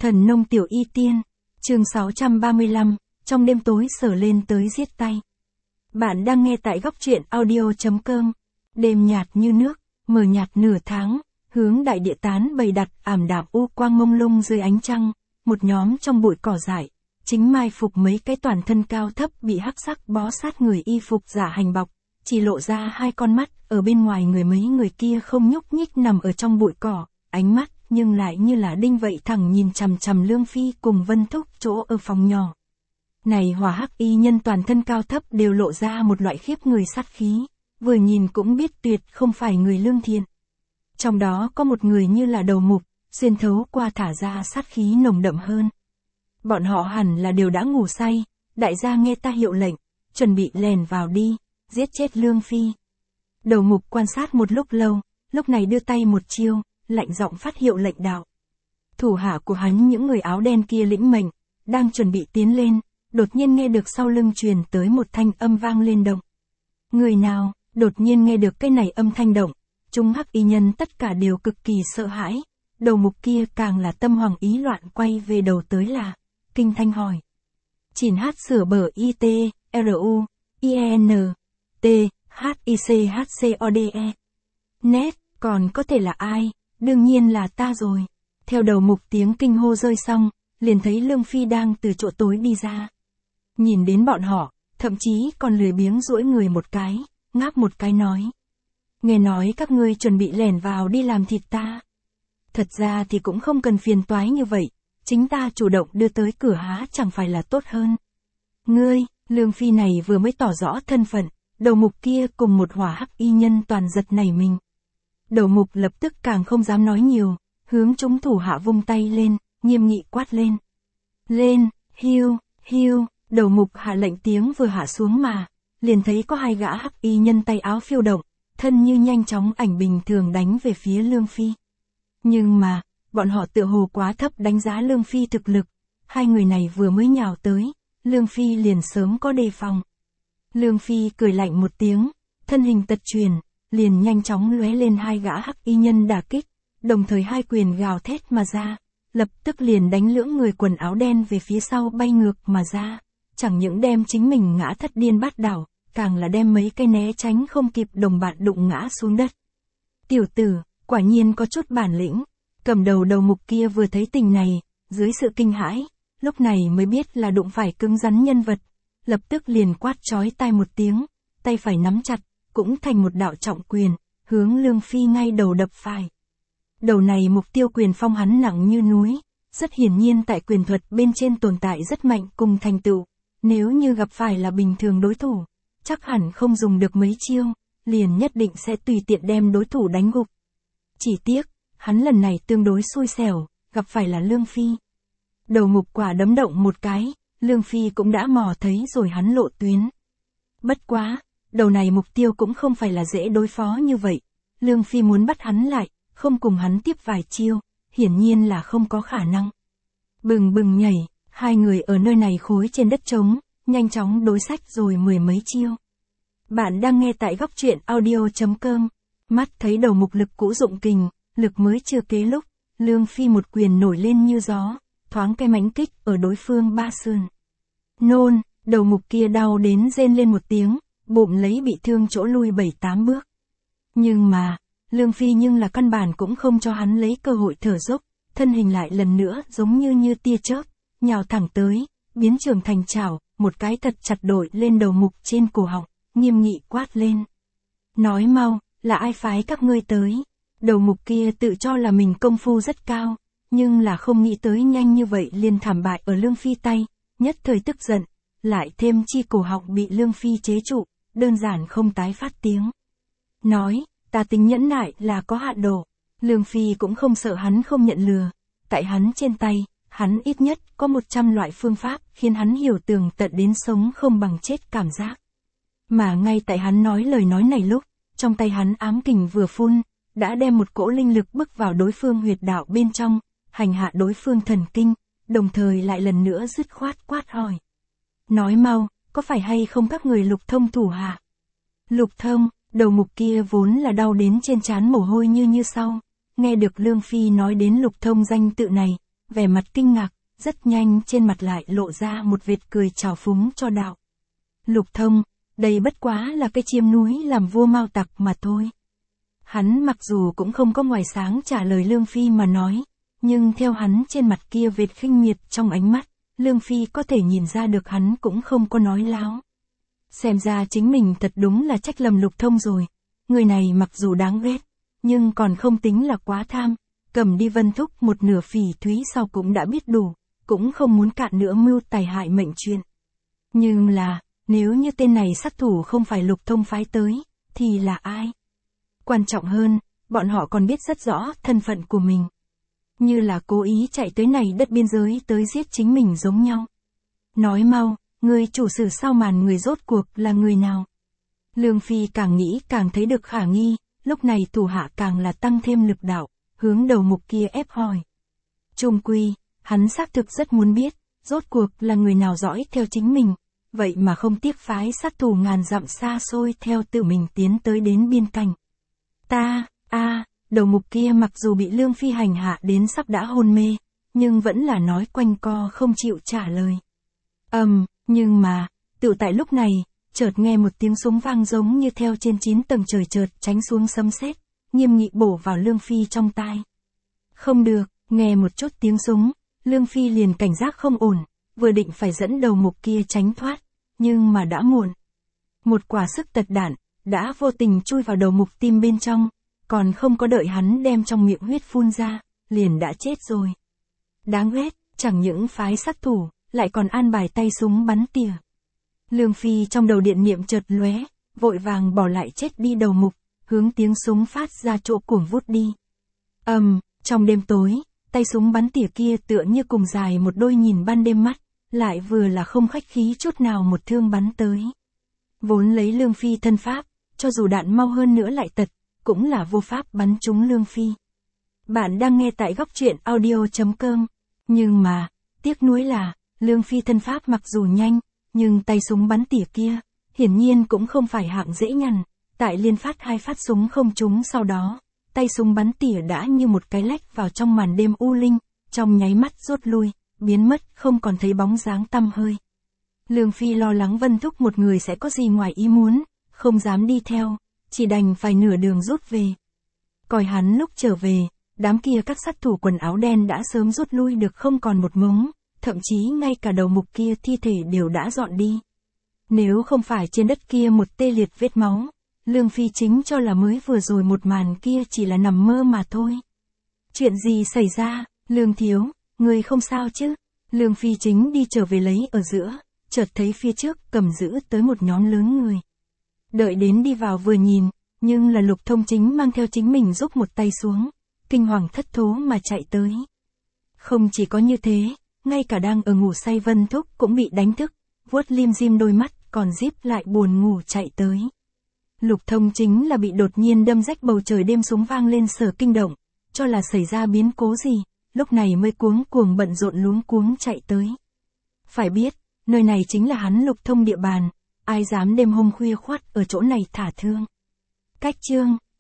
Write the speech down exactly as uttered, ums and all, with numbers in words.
Thần nông tiểu y tiên, chương sáu trăm ba mươi lăm, trong đêm tối sờ lên tới giết tay. Bạn đang nghe tại góc truyện audio chấm com. Đêm nhạt như nước, mờ nhạt nửa tháng, hướng đại địa tán bày đặt ảm đạm u quang mông lung dưới ánh trăng, một nhóm trong bụi cỏ dại, chính mai phục mấy cái toàn thân cao thấp bị hắc sắc bó sát người y phục giả hành bọc, chỉ lộ ra hai con mắt, ở bên ngoài người mấy người kia không nhúc nhích nằm ở trong bụi cỏ, ánh mắt nhưng lại như là đinh vậy thẳng nhìn chằm chằm Lương Phi cùng Vân Thúc chỗ ở phòng nhỏ. Này hỏa hắc y nhân toàn thân cao thấp đều lộ ra một loại khiếp người sát khí, vừa nhìn cũng biết tuyệt không phải người lương thiện. Trong đó có một người như là đầu mục, xuyên thấu qua thả ra sát khí nồng đậm hơn. Bọn họ hẳn là đều đã ngủ say, đại gia nghe ta hiệu lệnh, chuẩn bị lèn vào đi, giết chết Lương Phi. Đầu mục quan sát một lúc lâu, lúc này đưa tay một chiêu, lạnh giọng phát hiệu lệnh đạo. Thủ hạ của hắn những người áo đen kia lĩnh mệnh, đang chuẩn bị tiến lên, đột nhiên nghe được sau lưng truyền tới một thanh âm vang lên động. Người nào, đột nhiên nghe được cái này âm thanh động, chúng hắc y nhân tất cả đều cực kỳ sợ hãi, đầu mục kia càng là tâm hoàng ý loạn quay về đầu tới là, kinh thanh hỏi. Chỉn hát sửa bờ I T, R U, I E N, T, H I C H C O D E. Nét, còn có thể là ai, đương nhiên là ta rồi. Theo đầu mục tiếng kinh hô rơi xong, liền thấy Lương Phi đang từ chỗ tối đi ra. Nhìn đến bọn họ, thậm chí còn lười biếng duỗi người một cái, ngáp một cái nói. Nghe nói các ngươi chuẩn bị lẻn vào đi làm thịt ta. Thật ra thì cũng không cần phiền toái như vậy, chính ta chủ động đưa tới cửa há chẳng phải là tốt hơn. Ngươi, Lương Phi này vừa mới tỏ rõ thân phận, đầu mục kia cùng một hỏa hắc y nhân toàn giật nảy mình. Đầu mục lập tức càng không dám nói nhiều, hướng chúng thủ hạ vung tay lên, nghiêm nghị quát lên. Lên, hiu, hiu, đầu mục hạ lệnh tiếng vừa hạ xuống mà, liền thấy có hai gã hắc y nhân tay áo phiêu động, thân như nhanh chóng ảnh bình thường đánh về phía Lương Phi. Nhưng mà, bọn họ tựa hồ quá thấp đánh giá Lương Phi thực lực, hai người này vừa mới nhào tới, Lương Phi liền sớm có đề phòng. Lương Phi cười lạnh một tiếng, thân hình tật truyền, liền nhanh chóng lóe lên hai gã hắc y nhân đả kích, đồng thời hai quyền gào thét mà ra, lập tức liền đánh lưỡng người quần áo đen về phía sau bay ngược mà ra, chẳng những đem chính mình ngã thất điên bát đảo, càng là đem mấy cây né tránh không kịp đồng bạn đụng ngã xuống đất. Tiểu tử, quả nhiên có chút bản lĩnh, cầm đầu đầu mục kia vừa thấy tình này, dưới sự kinh hãi, lúc này mới biết là đụng phải cứng rắn nhân vật, lập tức liền quát chói tai một tiếng, tay phải nắm chặt, cũng thành một đạo trọng quyền, hướng Lương Phi ngay đầu đập phải. Đầu này mục tiêu quyền phong hắn nặng như núi, rất hiển nhiên tại quyền thuật bên trên tồn tại rất mạnh cùng thành tựu, nếu như gặp phải là bình thường đối thủ, chắc hẳn không dùng được mấy chiêu, liền nhất định sẽ tùy tiện đem đối thủ đánh gục. Chỉ tiếc, hắn lần này tương đối xui xẻo, gặp phải là Lương Phi. Đầu mục quả đấm động một cái, Lương Phi cũng đã mò thấy rồi hắn lộ tuyến. Bất quá, đầu này mục tiêu cũng không phải là dễ đối phó như vậy, Lương Phi muốn bắt hắn lại, không cùng hắn tiếp vài chiêu, hiển nhiên là không có khả năng. Bừng bừng nhảy, hai người ở nơi này khối trên đất trống, nhanh chóng đối sách rồi mười mấy chiêu. Bạn đang nghe tại góc truyện audio chấm com, mắt thấy đầu mục lực cũ dụng kình, lực mới chưa kế lúc, Lương Phi một quyền nổi lên như gió, thoáng cái mãnh kích ở đối phương ba sườn. Nôn, đầu mục kia đau đến rên lên một tiếng, bụng lấy bị thương chỗ lui bảy tám bước. Nhưng mà, Lương Phi nhưng là căn bản cũng không cho hắn lấy cơ hội thở dốc, thân hình lại lần nữa giống như như tia chớp, nhào thẳng tới, biến trường thành chảo, một cái thật chặt đội lên đầu mục trên cổ họng, nghiêm nghị quát lên. Nói mau, là ai phái các ngươi tới? Đầu mục kia tự cho là mình công phu rất cao, nhưng là không nghĩ tới nhanh như vậy liền thảm bại ở Lương Phi tay, nhất thời tức giận, lại thêm chi cổ họng bị Lương Phi chế trụ, đơn giản không tái phát tiếng. Nói, ta tính nhẫn nại là có hạn độ, Lương Phi cũng không sợ hắn không nhận lừa, tại hắn trên tay, hắn ít nhất có một trăm loại phương pháp khiến hắn hiểu tường tận đến sống không bằng chết cảm giác. Mà ngay tại hắn nói lời nói này lúc, trong tay hắn ám kình vừa phun, đã đem một cỗ linh lực bức vào đối phương huyệt đạo bên trong, hành hạ đối phương thần kinh, đồng thời lại lần nữa dứt khoát quát hỏi. Nói mau, có phải hay không các người Lục Thông thủ hạ? Lục Thông, đầu mục kia vốn là đau đến trên trán mồ hôi như như sau, nghe được Lương Phi nói đến Lục Thông danh tự này, vẻ mặt kinh ngạc, rất nhanh trên mặt lại lộ ra một vệt cười trào phúng cho đạo. Lục Thông, đây bất quá là cái chiêm núi làm vua Mao tặc mà thôi. Hắn mặc dù cũng không có ngoài sáng trả lời Lương Phi mà nói, nhưng theo hắn trên mặt kia vệt khinh miệt trong ánh mắt, Lương Phi có thể nhìn ra được hắn cũng không có nói láo. Xem ra chính mình thật đúng là trách lầm Lục Thông rồi. Người này mặc dù đáng ghét, nhưng còn không tính là quá tham, cầm đi Vân Thúc một nửa phỉ thúy sau cũng đã biết đủ, cũng không muốn cạn nữa mưu tài hại mệnh chuyện. Nhưng là, nếu như tên này sát thủ không phải Lục Thông phái tới, thì là ai? Quan trọng hơn, bọn họ còn biết rất rõ thân phận của mình. Như là cố ý chạy tới này đất biên giới tới giết chính mình giống nhau. Nói mau, người chủ sử sau màn người rốt cuộc là người nào? Lương Phi càng nghĩ càng thấy được khả nghi, lúc này thủ hạ càng là tăng thêm lực đạo, hướng đầu mục kia ép hỏi. Chung quy, hắn xác thực rất muốn biết, rốt cuộc là người nào dõi theo chính mình, vậy mà không tiếc phái sát thủ ngàn dặm xa xôi theo tự mình tiến tới đến biên cảnh. Ta, a, đầu mục kia mặc dù bị Lương Phi hành hạ đến sắp đã hôn mê, nhưng vẫn là nói quanh co không chịu trả lời. Ầm, um, nhưng mà, tự tại lúc này, chợt nghe một tiếng súng vang giống như theo trên chín tầng trời chợt tránh xuống sấm sét, nghiêm nghị bổ vào Lương Phi trong tai. Không được, nghe một chút tiếng súng, Lương Phi liền cảnh giác không ổn, vừa định phải dẫn đầu mục kia tránh thoát, nhưng mà đã muộn. Một quả sức tật đạn, đã vô tình chui vào đầu mục tim bên trong, còn không có đợi hắn đem trong miệng huyết phun ra, liền đã chết rồi. Đáng ghét, chẳng những phái sát thủ, lại còn an bài tay súng bắn tỉa. Lương Phi trong đầu điện niệm chợt lóe, vội vàng bỏ lại chết đi đầu mục, hướng tiếng súng phát ra chỗ cuồng vút đi. Ầm, um, trong đêm tối, tay súng bắn tỉa kia tựa như cùng dài một đôi nhìn ban đêm mắt, lại vừa là không khách khí chút nào một thương bắn tới. Vốn lấy Lương Phi thân pháp, cho dù đạn mau hơn nữa lại tật, cũng là vô pháp bắn trúng Lương Phi. Bạn đang nghe tại góc truyện audio chấm com, nhưng mà, tiếc nuối là, Lương Phi thân pháp mặc dù nhanh, nhưng tay súng bắn tỉa kia, hiển nhiên cũng không phải hạng dễ nhằn, tại liên phát hai phát súng không trúng sau đó, tay súng bắn tỉa đã như một cái lách vào trong màn đêm u linh, trong nháy mắt rút lui, biến mất không còn thấy bóng dáng tăm hơi. Lương Phi lo lắng Vân Thúc một người sẽ có gì ngoài ý muốn, không dám đi theo, chỉ đành phải nửa đường rút về. Coi hắn lúc trở về, đám kia các sát thủ quần áo đen đã sớm rút lui được không còn một mống, thậm chí ngay cả đầu mục kia thi thể đều đã dọn đi. Nếu không phải trên đất kia một tê liệt vết máu, Lương Phi chính cho là mới vừa rồi một màn kia chỉ là nằm mơ mà thôi. Chuyện gì xảy ra, Lương thiếu, người không sao chứ? Lương Phi chính đi trở về lấy ở giữa, chợt thấy phía trước cầm giữ tới một nhóm lớn người. Đợi đến đi vào vừa nhìn, nhưng là Lục Thông chính mang theo chính mình giúp một tay xuống, kinh hoàng thất thố mà chạy tới. Không chỉ có như thế, ngay cả đang ở ngủ say Vân Thúc cũng bị đánh thức, vuốt lim dim đôi mắt còn díp lại buồn ngủ chạy tới. Lục Thông chính là bị đột nhiên đâm rách bầu trời đêm súng vang lên sở kinh động, cho là xảy ra biến cố gì, lúc này mới cuống cuồng bận rộn luống cuống chạy tới. Phải biết, nơi này chính là hắn Lục Thông địa bàn, ai dám đêm hôm khuya khoắt ở chỗ này thả thương. Cách chương